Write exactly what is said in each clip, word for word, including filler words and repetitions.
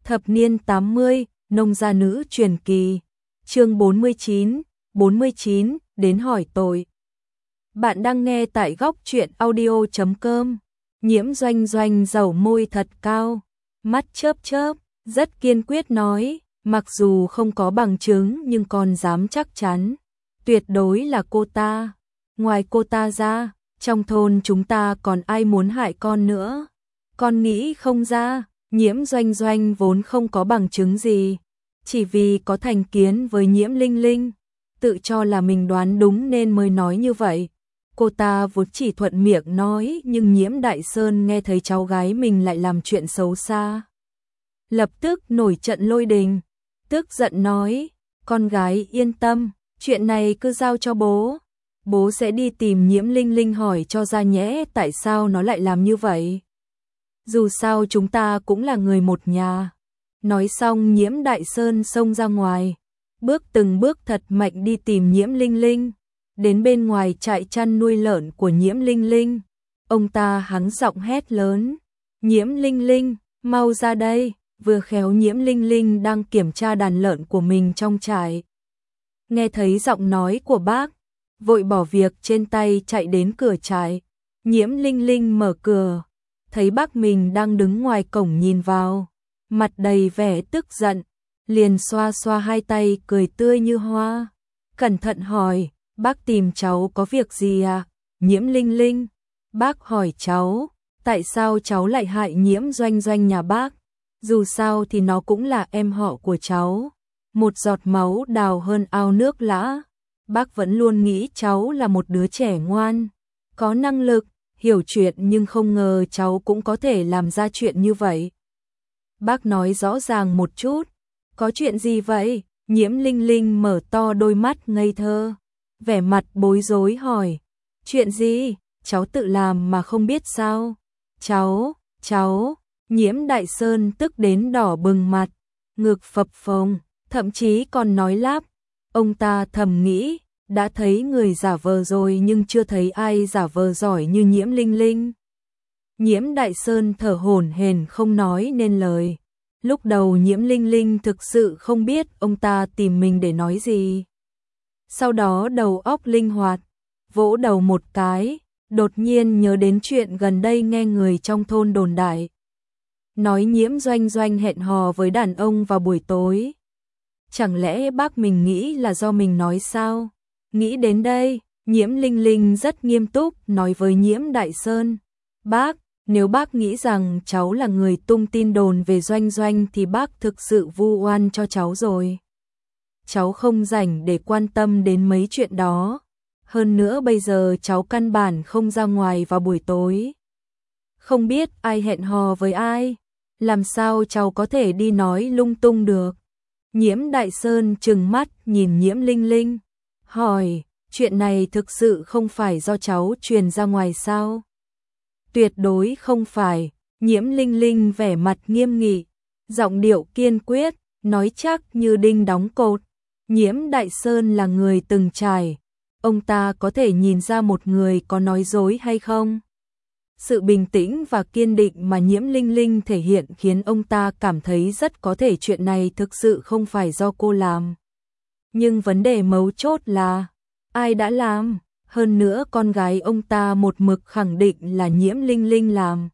Thập niên tám mươi, nông gia nữ truyền kỳ. Chương bốn mươi chín, bốn mươi chín, đến hỏi tội. Bạn đang nghe tại góc truyện audio chấm com. Nhiễm Doanh Doanh dầu môi thật cao, mắt chớp chớp, rất kiên quyết nói, mặc dù không có bằng chứng nhưng con dám chắc chắn, tuyệt đối là cô ta. Ngoài cô ta ra, trong thôn chúng ta còn ai muốn hại con nữa? Con nghĩ không ra. Nhiễm Doanh Doanh vốn không có bằng chứng gì, chỉ vì có thành kiến với Nhiễm Linh Linh, tự cho là mình đoán đúng nên mới nói như vậy. Cô ta vốn chỉ thuận miệng nói, nhưng Nhiễm Đại Sơn nghe thấy cháu gái mình lại làm chuyện xấu xa, lập tức nổi trận lôi đình, tức giận nói, con gái yên tâm, chuyện này cứ giao cho bố, bố sẽ đi tìm Nhiễm Linh Linh hỏi cho ra nhẽ tại sao nó lại làm như vậy. Dù sao chúng ta cũng là người một nhà. Nói xong Nhiễm Đại Sơn xông ra ngoài, bước từng bước thật mạnh đi tìm Nhiễm Linh Linh. Đến bên ngoài trại chăn nuôi lợn của Nhiễm Linh Linh, ông ta hắng giọng hét lớn, Nhiễm Linh Linh, mau ra đây. Vừa khéo Nhiễm Linh Linh đang kiểm tra đàn lợn của mình trong trại. Nghe thấy giọng nói của bác, vội bỏ việc trên tay chạy đến cửa trại. Nhiễm Linh Linh mở cửa, thấy bác mình đang đứng ngoài cổng nhìn vào, mặt đầy vẻ tức giận, liền xoa xoa hai tay cười tươi như hoa, cẩn thận hỏi, bác tìm cháu có việc gì à? Nhiễm Linh Linh, bác hỏi cháu, tại sao cháu lại hại Nhiễm Doanh Doanh nhà bác? Dù sao thì nó cũng là em họ của cháu, một giọt máu đào hơn ao nước lã. Bác vẫn luôn nghĩ cháu là một đứa trẻ ngoan, có năng lực, hiểu chuyện, nhưng không ngờ cháu cũng có thể làm ra chuyện như vậy. Bác nói rõ ràng một chút, có chuyện gì vậy? Nhiễm Linh Linh mở to đôi mắt ngây thơ, vẻ mặt bối rối hỏi, chuyện gì? Cháu tự làm mà không biết sao? Cháu, cháu, Nhiễm Đại Sơn tức đến đỏ bừng mặt, ngực phập phồng, thậm chí còn nói lắp. Ông ta thầm nghĩ, đã thấy người giả vờ rồi nhưng chưa thấy ai giả vờ giỏi như Nhiễm Linh Linh. Nhiễm Đại Sơn thở hổn hển không nói nên lời. Lúc đầu Nhiễm Linh Linh thực sự không biết ông ta tìm mình để nói gì. Sau đó đầu óc linh hoạt, vỗ đầu một cái, đột nhiên nhớ đến chuyện gần đây nghe người trong thôn đồn đại. Nói Nhiễm Doanh Doanh hẹn hò với đàn ông vào buổi tối. Chẳng lẽ bác mình nghĩ là do mình nói sao? Nghĩ đến đây, Nhiễm Linh Linh rất nghiêm túc nói với Nhiễm Đại Sơn, bác, nếu bác nghĩ rằng cháu là người tung tin đồn về Doanh Doanh thì bác thực sự vu oan cho cháu rồi. Cháu không rảnh để quan tâm đến mấy chuyện đó. Hơn nữa bây giờ cháu căn bản không ra ngoài vào buổi tối. Không biết ai hẹn hò với ai, làm sao cháu có thể đi nói lung tung được. Nhiễm Đại Sơn trừng mắt nhìn Nhiễm Linh Linh, hỏi, chuyện này thực sự không phải do cháu truyền ra ngoài sao? Tuyệt đối không phải. Nhiễm Linh Linh vẻ mặt nghiêm nghị, giọng điệu kiên quyết, nói chắc như đinh đóng cột. Nhiễm Đại Sơn là người từng trải, ông ta có thể nhìn ra một người có nói dối hay không. Sự bình tĩnh và kiên định mà Nhiễm Linh Linh thể hiện khiến ông ta cảm thấy rất có thể chuyện này thực sự không phải do cô làm. Nhưng vấn đề mấu chốt là, ai đã làm? Hơn nữa con gái ông ta một mực khẳng định là Nhiễm Linh Linh làm.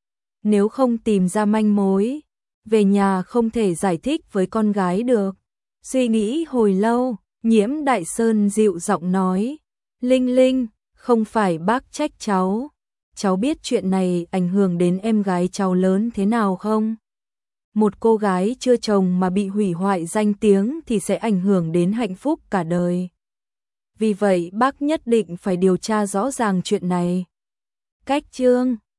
Nếu không tìm ra manh mối, về nhà không thể giải thích với con gái được. Suy nghĩ hồi lâu, Nhiễm Đại Sơn dịu giọng nói, Linh Linh, không phải bác trách cháu. Cháu biết chuyện này ảnh hưởng đến em gái cháu lớn thế nào không? Một cô gái chưa chồng mà bị hủy hoại danh tiếng thì sẽ ảnh hưởng đến hạnh phúc cả đời. Vì vậy bác nhất định phải điều tra rõ ràng chuyện này. Cách chương